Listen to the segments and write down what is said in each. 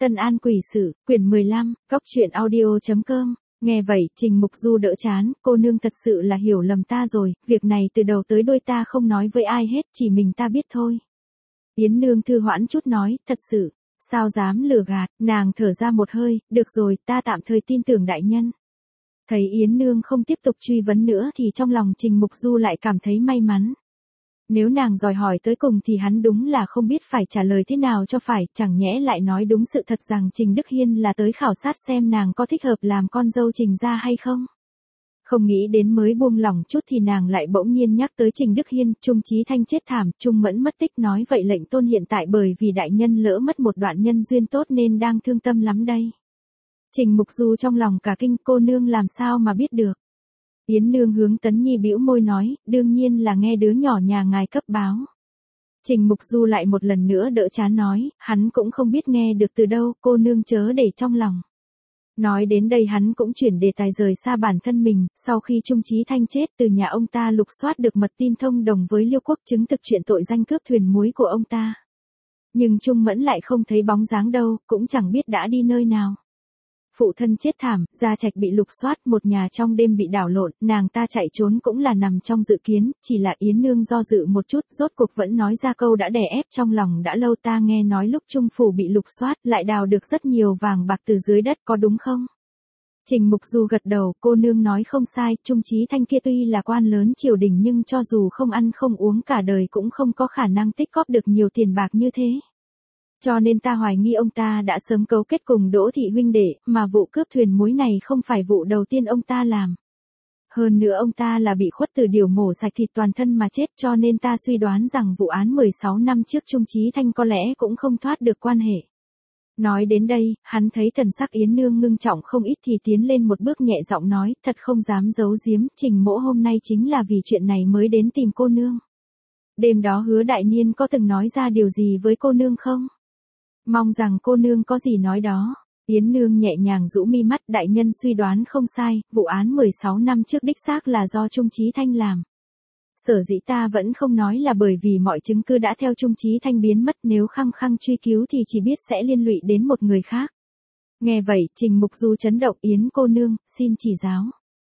Tân An Quỷ Sự, quyển 15, Góc Truyện Audio.com. Nghe vậy, Trình Mục Du đỡ chán, cô nương thật sự là hiểu lầm ta rồi, việc này từ đầu tới đuôi ta không nói với ai hết, chỉ mình ta biết thôi. Yến Nương thư hoãn chút nói, thật sự, sao dám lừa gạt, nàng thở ra một hơi, được rồi, ta tạm thời tin tưởng đại nhân. Thấy Yến Nương không tiếp tục truy vấn nữa thì trong lòng Trình Mục Du lại cảm thấy may mắn. Nếu nàng dò hỏi tới cùng thì hắn đúng là không biết phải trả lời thế nào cho phải, chẳng nhẽ lại nói đúng sự thật rằng Trình Đức Hiên là tới khảo sát xem nàng có thích hợp làm con dâu Trình gia hay không. Không nghĩ đến mới buông lỏng chút thì nàng lại bỗng nhiên nhắc tới Trình Đức Hiên, Trung Chí Thanh chết thảm, Trung Mẫn mất tích, nói vậy lệnh tôn hiện tại bởi vì đại nhân lỡ mất một đoạn nhân duyên tốt nên đang thương tâm lắm đây. Trình Mục Du trong lòng cả kinh, cô nương làm sao mà biết được. Yến Nương hướng Tấn Nhi bĩu môi nói, đương nhiên là nghe đứa nhỏ nhà ngài cấp báo. Trình Mục Du lại một lần nữa đỡ chán nói, hắn cũng không biết nghe được từ đâu, cô nương chớ để trong lòng. Nói đến đây hắn cũng chuyển đề tài rời xa bản thân mình, sau khi Trung Chí Thanh chết từ nhà ông ta lục soát được mật tin thông đồng với Liêu Quốc chứng thực chuyện tội danh cướp thuyền muối của ông ta. Nhưng Trung Mẫn lại không thấy bóng dáng đâu, cũng chẳng biết đã đi nơi nào. Phụ thân chết thảm, gia trạch bị lục soát, một nhà trong đêm bị đảo lộn, nàng ta chạy trốn cũng là nằm trong dự kiến, chỉ là Yến Nương do dự một chút, rốt cuộc vẫn nói ra câu đã đè ép trong lòng đã lâu, ta nghe nói lúc Trung phủ bị lục soát, lại đào được rất nhiều vàng bạc từ dưới đất, có đúng không? Trình Mục Du gật đầu, cô nương nói không sai, Trung Chí Thanh kia tuy là quan lớn triều đình nhưng cho dù không ăn không uống cả đời cũng không có khả năng tích góp được nhiều tiền bạc như thế. Cho nên ta hoài nghi ông ta đã sớm cấu kết cùng Đỗ thị huynh đệ, mà vụ cướp thuyền muối này không phải vụ đầu tiên ông ta làm. Hơn nữa ông ta là bị khuất từ điều mổ sạch thịt toàn thân mà chết, cho nên ta suy đoán rằng vụ án 16 năm trước Trung Chí Thanh có lẽ cũng không thoát được quan hệ. Nói đến đây, hắn thấy thần sắc Yến Nương ngưng trọng không ít thì tiến lên một bước nhẹ giọng nói, thật không dám giấu giếm, Trình mỗ hôm nay chính là vì chuyện này mới đến tìm cô nương. Đêm đó Hứa đại niên có từng nói ra điều gì với cô nương không? Mong rằng cô nương có gì nói đó. Yến Nương nhẹ nhàng rũ mi mắt, đại nhân suy đoán không sai, vụ án 16 năm trước đích xác là do Trung Chí Thanh làm. Sở dĩ ta vẫn không nói là bởi vì mọi chứng cứ đã theo Trung Chí Thanh biến mất, nếu khăng khăng truy cứu thì chỉ biết sẽ liên lụy đến một người khác. Nghe vậy, Trình Mục Du chấn động, Yến cô nương, xin chỉ giáo.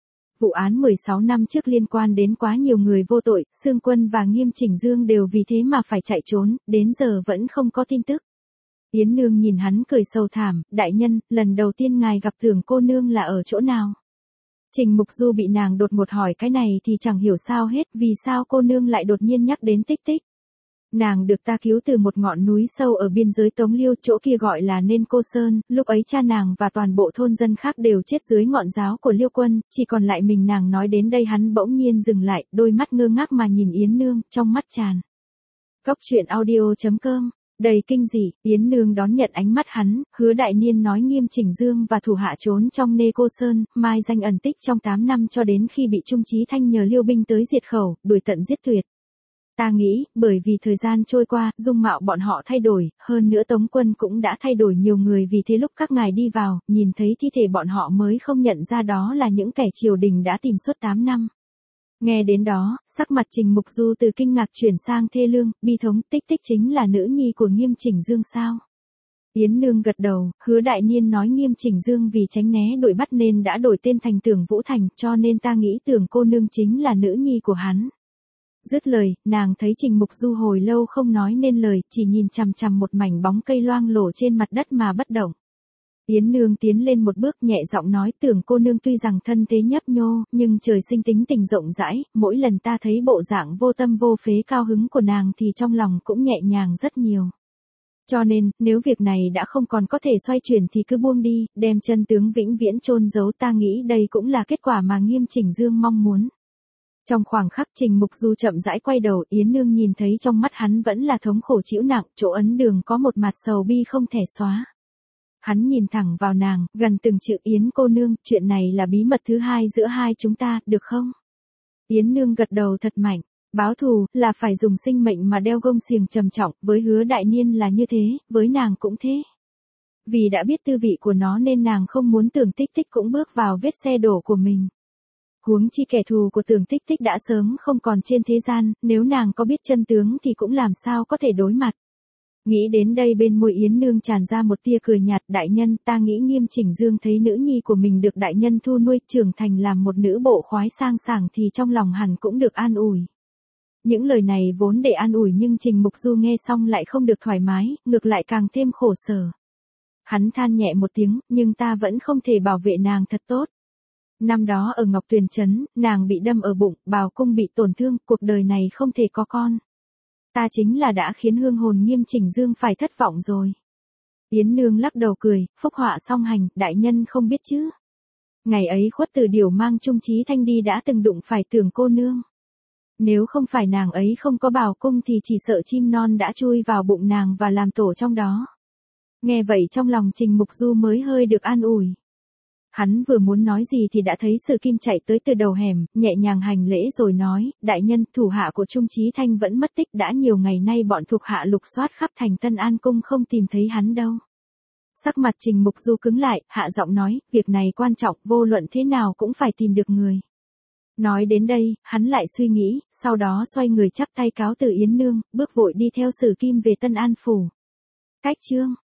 Vụ án 16 năm trước liên quan đến quá nhiều người vô tội, Sương Quân và Nghiêm Chỉnh Dương đều vì thế mà phải chạy trốn, đến giờ vẫn không có tin tức. Yến Nương nhìn hắn cười sâu thảm, đại nhân, lần đầu tiên ngài gặp Tưởng cô nương là ở chỗ nào? Trình Mục Du bị nàng đột ngột hỏi cái này thì chẳng hiểu sao hết, vì sao cô nương lại đột nhiên nhắc đến Tích Tích. Nàng được ta cứu từ một ngọn núi sâu ở biên giới Tống Liêu, chỗ kia gọi là Nên Cô Sơn, lúc ấy cha nàng và toàn bộ thôn dân khác đều chết dưới ngọn giáo của Liêu Quân, chỉ còn lại mình nàng. Nói đến đây hắn bỗng nhiên dừng lại, đôi mắt ngơ ngác mà nhìn Yến Nương, trong mắt tràn. Góc Truyện Audio.com. Đầy kinh dị, Yến Nương đón nhận ánh mắt hắn, Hứa đại niên nói Nghiêm Chỉnh Dương và thủ hạ trốn trong Nê Cô Sơn, mai danh ẩn tích trong 8 năm cho đến khi bị Trung Chí Thanh nhờ Liêu binh tới diệt khẩu, đuổi tận giết tuyệt. Ta nghĩ, bởi vì thời gian trôi qua, dung mạo bọn họ thay đổi, hơn nữa Tống quân cũng đã thay đổi nhiều người, vì thế lúc các ngài đi vào, nhìn thấy thi thể bọn họ mới không nhận ra đó là những kẻ triều đình đã tìm suốt 8 năm. Nghe đến đó, sắc mặt Trình Mục Du từ kinh ngạc chuyển sang thê lương, bi thống, Tích Tích chính là nữ nhi của Nghiêm Chỉnh Dương sao? Yến Nương gật đầu, Hứa đại niên nói Nghiêm Chỉnh Dương vì tránh né đuổi bắt nên đã đổi tên thành Tưởng Vũ Thành, cho nên ta nghĩ Tưởng cô nương chính là nữ nhi của hắn. Dứt lời, nàng thấy Trình Mục Du hồi lâu không nói nên lời, chỉ nhìn chằm chằm một mảnh bóng cây loang lổ trên mặt đất mà bất động. Yến Nương tiến lên một bước nhẹ giọng nói, Tưởng cô nương tuy rằng thân thế nhấp nhô, nhưng trời sinh tính tình rộng rãi, mỗi lần ta thấy bộ dạng vô tâm vô phế cao hứng của nàng thì trong lòng cũng nhẹ nhàng rất nhiều. Cho nên, nếu việc này đã không còn có thể xoay chuyển thì cứ buông đi, đem chân tướng vĩnh viễn chôn giấu, ta nghĩ đây cũng là kết quả mà Nghiêm Chỉnh Dương mong muốn. Trong khoảng khắc Trình Mục Du chậm rãi quay đầu, Yến Nương nhìn thấy trong mắt hắn vẫn là thống khổ trĩu nặng, chỗ ấn đường có một mặt sầu bi không thể xóa. Hắn nhìn thẳng vào nàng, gần từng chữ, Yến cô nương, chuyện này là bí mật thứ hai giữa hai chúng ta, được không? Yến Nương gật đầu thật mạnh, báo thù, là phải dùng sinh mệnh mà đeo gông xiềng trầm trọng, với Hứa đại niên là như thế, với nàng cũng thế. Vì đã biết tư vị của nó nên nàng không muốn Tưởng Tích Tích cũng bước vào vết xe đổ của mình. Huống chi kẻ thù của Tưởng Tích Tích đã sớm không còn trên thế gian, nếu nàng có biết chân tướng thì cũng làm sao có thể đối mặt. Nghĩ đến đây bên môi Yến Nương tràn ra một tia cười nhạt, đại nhân, ta nghĩ Nghiêm Chỉnh Dương thấy nữ nhi của mình được đại nhân thu nuôi trưởng thành làm một nữ bộ khoái sang sảng thì trong lòng hẳn cũng được an ủi. Những lời này vốn để an ủi nhưng Trình Mục Du nghe xong lại không được thoải mái, ngược lại càng thêm khổ sở. Hắn than nhẹ một tiếng, nhưng ta vẫn không thể bảo vệ nàng thật tốt. Năm đó ở Ngọc Tuyền Trấn, nàng bị đâm ở bụng, bào cung bị tổn thương, cuộc đời này không thể có con. Ta chính là đã khiến hương hồn Nghiêm Chỉnh Dương phải thất vọng rồi. Yến Nương lắc đầu cười, phúc họa song hành, đại nhân không biết chứ. Ngày ấy Khuất Từ Điểu mang Trung Chí Thanh đi đã từng đụng phải Tưởng cô nương. Nếu không phải nàng ấy không có bào cung thì chỉ sợ chim non đã chui vào bụng nàng và làm tổ trong đó. Nghe vậy trong lòng Trình Mục Du mới hơi được an ủi. Hắn vừa muốn nói gì thì đã thấy Sử Kim chạy tới từ đầu hẻm, nhẹ nhàng hành lễ rồi nói, đại nhân, thủ hạ của Trung Chí Thanh vẫn mất tích, đã nhiều ngày nay bọn thuộc hạ lục soát khắp thành Tân An Cung không tìm thấy hắn đâu. Sắc mặt Trình Mục Du cứng lại, hạ giọng nói, việc này quan trọng, vô luận thế nào cũng phải tìm được người. Nói đến đây, hắn lại suy nghĩ, sau đó xoay người chắp tay cáo từ Yến Nương, bước vội đi theo Sử Kim về Tân An Phủ. Cách chương